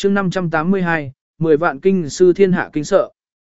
chương 582, 10 vạn kinh sư thiên hạ kinh sợ.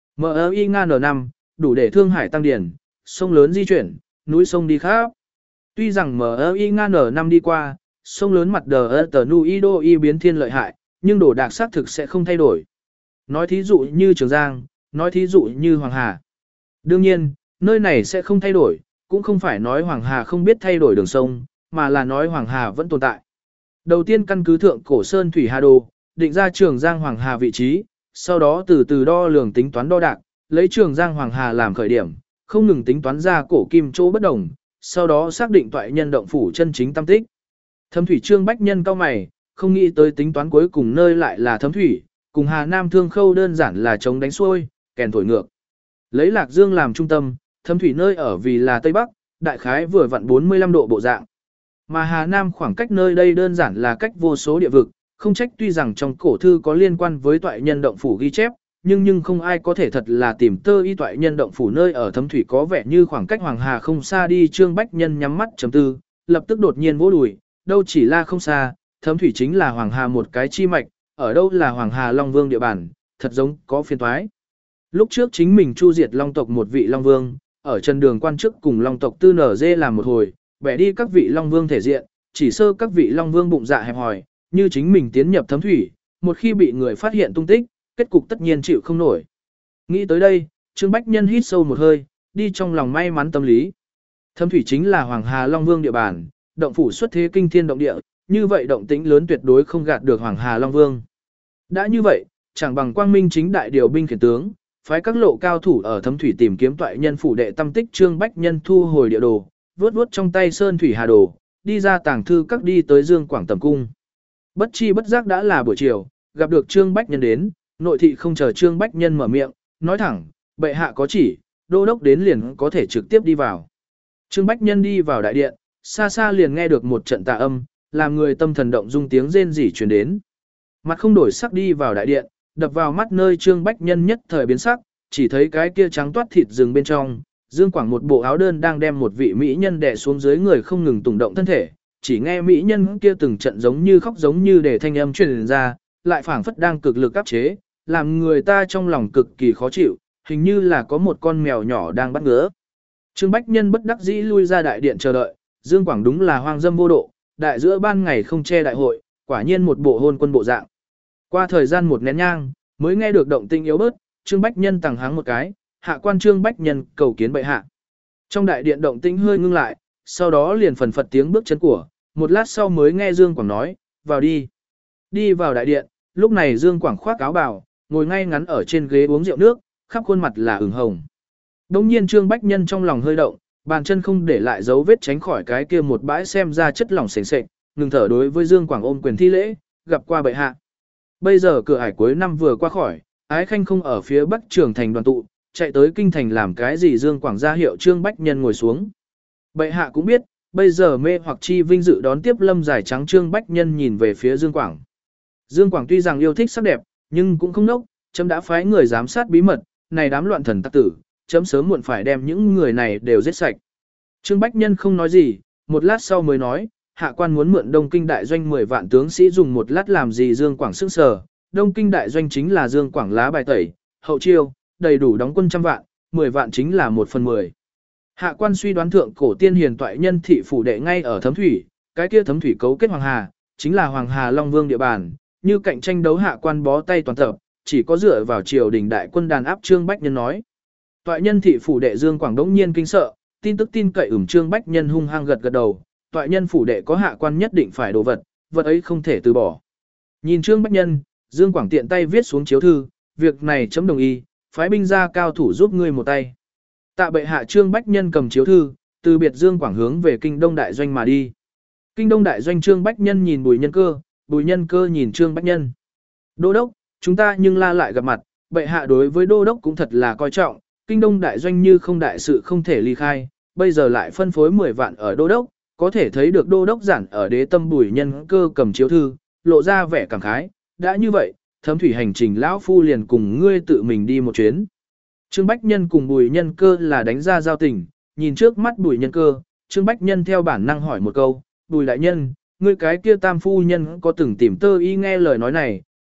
MI Nga N5, đủ để thương hải tăng điển, sông lớn di chuyển, núi sông đi khắp. Tuy rằng MI Nga N5 đi qua, sông lớn mặt đờ tờ nu y đô y biến thiên lợi hại, nhưng đồ đạc xác thực sẽ không thay đổi. Nói thí dụ như Trường Giang, nói thí dụ như Hoàng Hà. Đương nhiên, nơi này sẽ không thay đổi, cũng không phải nói Hoàng Hà không biết thay đổi đường sông, mà là nói Hoàng Hà vẫn tồn tại. Đầu tiên căn cứ thượng cổ sơn thủy hà đồ, định ra Trường Giang Hoàng Hà vị trí, sau đó từ từ đo lường tính toán đo đạc, lấy Trường Giang Hoàng Hà làm khởi điểm, không ngừng tính toán ra cổ kim chỗ bất đồng, sau đó xác định toại nhân động phủ chân chính tâm tích. Thấm thủy Trương Bách Nhân cao mày, không nghĩ tới tính toán cuối cùng nơi lại là thấm thủy, cùng Hà Nam Thương Khâu đơn giản là chống đánh xuôi, kèn thổi ngược. Lấy Lạc Dương làm trung tâm, thấm thủy nơi ở vì là Tây Bắc, đại khái vừa vặn 45 độ bộ dạng. Mà Hà Nam khoảng cách nơi đây đơn giản là cách vô số địa vực, không trách tuy rằng trong cổ thư có liên quan với toại nhân động phủ ghi chép, nhưng không ai có thể thật là tìm tơ y toại nhân động phủ nơi ở thấm thủy có vẻ như khoảng cách Hoàng Hà không xa đi. Trương Bách Nhân nhắm mắt chấm tư, lập tức đột nhiên vỗ đùi, đâu chỉ là không xa, thấm thủy chính là Hoàng Hà một cái chi mạch, ở đâu là Hoàng Hà Long Vương địa bàn, thật giống có phiên toái. Lúc trước chính mình chu diệt Long tộc một vị Long Vương, ở chân đường quan chức cùng Long tộc tư nở dê làm một hồi, bẻ đi các vị Long Vương thể diện, chỉ sơ các vị Long Vương bụng dạ hẹp hòi, như chính mình tiến nhập thấm thủy, một khi bị người phát hiện tung tích, kết cục tất nhiên chịu không nổi. Nghĩ tới đây, Trương Bách Nhân hít sâu một hơi, đi trong lòng may mắn tâm lý. Thấm thủy chính là Hoàng Hà Long Vương địa bàn, động phủ xuất thế kinh thiên động địa, như vậy động tĩnh lớn tuyệt đối không gạt được Hoàng Hà Long Vương. Đã như vậy, chẳng bằng quang minh chính đại điều binh khiển tướng, phái các lộ cao thủ ở thấm thủy tìm kiếm toại nhân phủ đệ tâm tích. Trương Bách Nhân thu hồi địa đồ, vuốt trong tay sơn thủy hà đồ, đi ra tàng thư các đi tới Dương Quảng tầm cung. Bất chi bất giác đã là buổi chiều, gặp được Trương Bách Nhân đến, nội thị không chờ Trương Bách Nhân mở miệng, nói thẳng, bệ hạ có chỉ, đô đốc đến liền có thể trực tiếp đi vào. Trương Bách Nhân đi vào đại điện, xa xa liền nghe được một trận tà âm, làm người tâm thần động dung tiếng rên rỉ truyền đến. Mặt không đổi sắc đi vào đại điện, đập vào mắt nơi Trương Bách Nhân nhất thời biến sắc, chỉ thấy cái kia trắng toát thịt rừng bên trong, Dương Quảng một bộ áo đơn đang đem một vị mỹ nhân đè xuống dưới người không ngừng tùng động thân thể, chỉ nghe mỹ nhân kia từng trận giống như khóc giống như để thanh âm truyền ra, lại phảng phất đang cực lực áp chế, làm người ta trong lòng cực kỳ khó chịu, hình như là có một con mèo nhỏ đang bắt ngứa. Trương Bách Nhân bất đắc dĩ lui ra đại điện chờ đợi, Dương Quảng đúng là hoang dâm vô độ, đại giữa ban ngày không che đại hội, quả nhiên một bộ hôn quân bộ dạng. Qua thời gian một nén nhang, mới nghe được động tinh yếu bớt, Trương Bách Nhân tằng hắng một cái, hạ quan Trương Bách Nhân cầu kiến bệ hạ. Trong đại điện động tĩnh hơi ngưng lại, sau đó liền phần phật tiếng bước chân của, một lát sau mới nghe Dương Quảng nói, vào đi. Đi vào đại điện, lúc này Dương Quảng khoác áo bào, ngồi ngay ngắn ở trên ghế uống rượu nước, khắp khuôn mặt là ửng hồng. Đông nhiên Trương Bách Nhân trong lòng hơi động, bàn chân không để lại dấu vết tránh khỏi cái kia một bãi xem ra chất lỏng sền sệt, ngừng thở đối với Dương Quảng ôm quyền thi lễ, gặp qua bệ hạ. Bây giờ cửa ải cuối năm vừa qua khỏi, Ái Khanh không ở phía Bắc Trường thành đoàn tụ, chạy tới kinh thành làm cái gì? Dương Quảng ra hiệu Trương Bách Nhân ngồi xuống. Bệ hạ cũng biết, bây giờ mê hoặc chi vinh dự đón tiếp Lâm Giải Trắng. Trương Bách Nhân nhìn về phía Dương Quảng. Dương Quảng tuy rằng yêu thích sắc đẹp, nhưng cũng không nốc, chấm đã phái người giám sát bí mật, này đám loạn thần tặc tử, chấm sớm muộn phải đem những người này đều giết sạch. Trương Bách Nhân không nói gì, một lát sau mới nói, hạ quan muốn mượn Đông Kinh đại doanh 10 vạn tướng sĩ dùng một lát làm gì? Dương Quảng sững sờ, Đông Kinh đại doanh chính là Dương Quảng lá bài tẩy, hậu chiêu, đầy đủ đóng quân 100 vạn, 10 vạn chính là 1/10. Hạ quan suy đoán thượng cổ tiên hiền toại nhân thị phủ đệ ngay ở thấm thủy, cái kia thấm thủy cấu kết Hoàng Hà, chính là Hoàng Hà Long Vương địa bàn, như cạnh tranh đấu hạ quan bó tay toàn tập, chỉ có dựa vào triều đình đại quân đàn áp. Trương Bách Nhân nói. Toại nhân thị phủ đệ Dương Quảng đống nhiên kinh sợ, tin tức tin cậy Trương Bách Nhân hung hăng gật gật đầu, toại nhân phủ đệ có hạ quan nhất định phải đồ vật, vật ấy không thể từ bỏ. Nhìn Trương Bách Nhân, Dương Quảng tiện tay viết xuống chiếu thư, việc này chấm đồng ý, phái binh ra cao thủ giúp ngươi một tay. Tạ bệ hạ. Trương Bách Nhân cầm chiếu thư, từ biệt Dương Quảng hướng về Kinh Đông đại doanh mà đi. Kinh Đông đại doanh Trương Bách Nhân nhìn Bùi Nhân Cơ nhìn Trương Bách Nhân. Đô đốc, chúng ta nhưng la lại gặp mặt, bệ hạ đối với đô đốc cũng thật là coi trọng, Kinh Đông đại doanh như không đại sự không thể ly khai, bây giờ lại phân phối 10 vạn ở đô đốc, có thể thấy được đô đốc giản ở đế tâm. Bùi Nhân Cơ cầm chiếu thư, lộ ra vẻ cảm khái, đã như vậy, thấm thủy hành trình lão phu liền cùng ngươi tự mình đi một chuyến. Trương Bách Nhân cùng Bùi Nhân Cơ là đánh ra giao tình, nhìn trước mắt Bùi Nhân Cơ, Trương Bách Nhân theo bản năng hỏi một câu, Bùi đại nhân, ngươi cái kia tam phu nhân có từng tìm tơ y? Nghe lời nói này,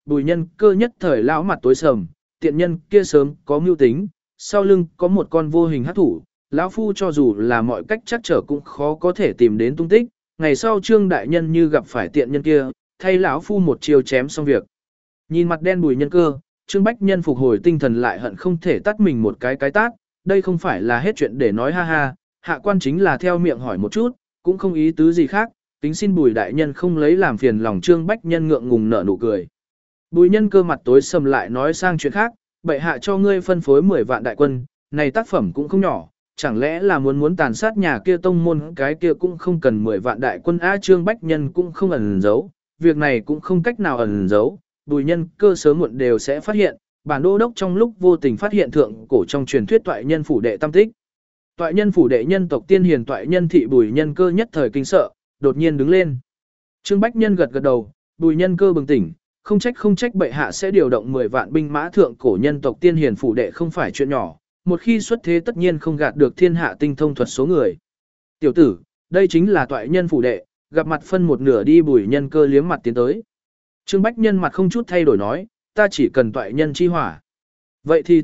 Bùi Nhân Cơ nhất thời lão mặt tối sầm, tiện nhân kia sớm có mưu tính, sau lưng có một con vô hình hắc thủ, lão phu cho dù là mọi cách chắc trở cũng khó có thể tìm đến tung tích, ngày sau Trương đại nhân như gặp phải tiện nhân kia, thay lão phu một chiều chém xong việc. Nhìn mặt đen Bùi Nhân Cơ, Trương Bách Nhân phục hồi tinh thần lại hận không thể tát mình một cái tát, đây không phải là hết chuyện để nói ha ha, hạ quan chính là theo miệng hỏi một chút, cũng không ý tứ gì khác, kính xin Bùi đại nhân không lấy làm phiền lòng Trương Bách Nhân ngượng ngùng nở nụ cười. Bùi Nhân Cơ mặt tối sầm lại nói sang chuyện khác, bệ hạ cho ngươi phân phối 10 vạn đại quân, này tác phẩm cũng không nhỏ, chẳng lẽ là muốn tàn sát nhà kia tông môn, cái kia cũng không cần 10 vạn đại quân á. Trương Bách Nhân cũng không ẩn giấu, việc này cũng không cách nào ẩn giấu, Bùi Nhân Cơ sớm muộn đều sẽ phát hiện, bản đô đốc trong lúc vô tình phát hiện thượng cổ trong truyền thuyết toại nhân phủ đệ tam tích. Toại nhân phủ đệ nhân tộc tiên hiền toại nhân thị Bùi Nhân Cơ nhất thời kinh sợ, đột nhiên đứng lên. Trương Bách Nhân gật gật đầu, Bùi Nhân Cơ bừng tỉnh, không trách bệ hạ sẽ điều động 10 vạn binh mã thượng cổ nhân tộc tiên hiền phủ đệ không phải chuyện nhỏ, một khi xuất thế tất nhiên không gạt được thiên hạ tinh thông thuật số người. Tiểu tử, đây chính là toại nhân phủ đệ, gặp mặt phân một nửa đi. Bùi Nhân Cơ liếm mặt tiến tới. Trương Bách Nhân mặt không chút thay đổi nói, ta chỉ cần toại nhân chi hỏa. Vậy thì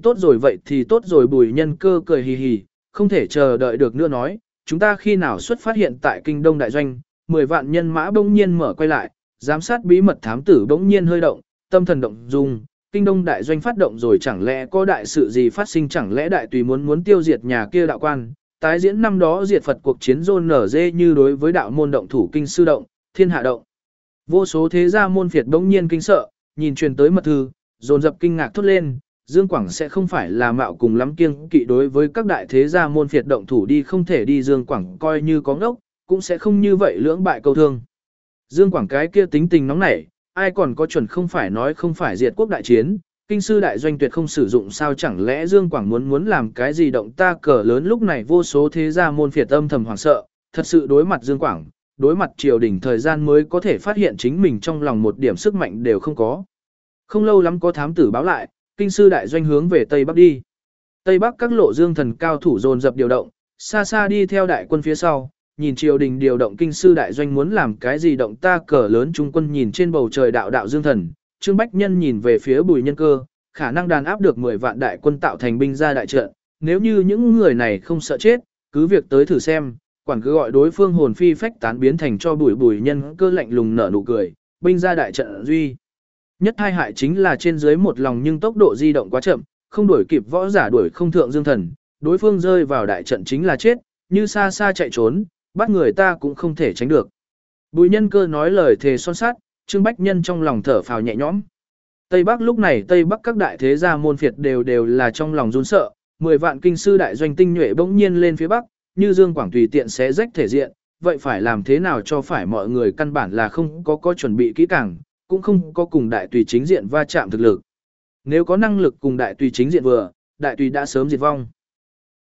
tốt rồi. Bùi Nhân Cơ cười hì hì, không thể chờ đợi được nữa nói, chúng ta khi nào xuất phát hiện tại kinh đông đại doanh, 10 vạn nhân mã bỗng nhiên mở quay lại, giám sát bí mật thám tử bỗng nhiên hơi động, tâm thần động dung, kinh đông đại doanh phát động rồi, chẳng lẽ có đại sự gì phát sinh, chẳng lẽ đại tùy muốn tiêu diệt nhà kia đạo quan, tái diễn năm đó diệt Phật cuộc chiến rôn nở dê như đối với đạo môn động thủ kinh sư động, thiên hạ động. Vô số thế gia môn phiệt bỗng nhiên kinh sợ, nhìn truyền tới mật thư, dồn dập kinh ngạc thốt lên, Dương Quảng sẽ không phải là mạo cùng lắm kiêng kỵ đối với các đại thế gia môn phiệt động thủ đi, không thể đi. Dương Quảng coi như có ngốc, cũng sẽ không như vậy lưỡng bại câu thương. Dương Quảng cái kia tính tình nóng nảy, ai còn có chuẩn không phải nói không phải diệt quốc đại chiến, kinh sư đại doanh tuyệt không sử dụng, sao chẳng lẽ Dương Quảng muốn làm cái gì động ta cờ lớn. Lúc này vô số thế gia môn phiệt âm thầm hoảng sợ, thật sự đối mặt Dương Quảng, đối mặt triều đình thời gian mới có thể phát hiện chính mình trong lòng một điểm sức mạnh đều không có. Không lâu lắm có thám tử báo lại, kinh sư đại doanh hướng về Tây Bắc đi. Tây Bắc các lộ dương thần cao thủ dồn dập điều động, xa xa đi theo đại quân phía sau, nhìn triều đình điều động kinh sư đại doanh muốn làm cái gì động ta cờ lớn. Trung quân nhìn trên bầu trời đạo đạo dương thần, Trương Bách Nhân nhìn về phía Bùi Nhân Cơ, khả năng đàn áp được 10 vạn đại quân tạo thành binh ra đại trận, nếu như những người này không sợ chết, cứ việc tới thử xem, quản cứ gọi đối phương hồn phi phách tán biến thành cho Bùi Nhân Cơ lạnh lùng nở nụ cười, binh ra đại trận duy. Nhất hai hại chính là trên dưới một lòng nhưng tốc độ di động quá chậm, không đuổi kịp võ giả đuổi không thượng dương thần, đối phương rơi vào đại trận chính là chết, như xa xa chạy trốn, bắt người ta cũng không thể tránh được. Bùi Nhân Cơ nói lời thề son sát, Trương Bách Nhân trong lòng thở phào nhẹ nhõm. Tây Bắc lúc này Tây Bắc các đại thế gia môn phiệt đều là trong lòng run sợ, 10 vạn kinh sư đại doanh tinh nhuệ bỗng nhiên lên phía Bắc, như Dương Quảng tùy tiện xé rách thể diện, vậy phải làm thế nào cho phải mọi người căn bản là không có chuẩn bị kỹ càng, cũng không có cùng đại tùy chính diện va chạm thực lực. Nếu có năng lực cùng đại tùy chính diện vừa, đại tùy đã sớm diệt vong.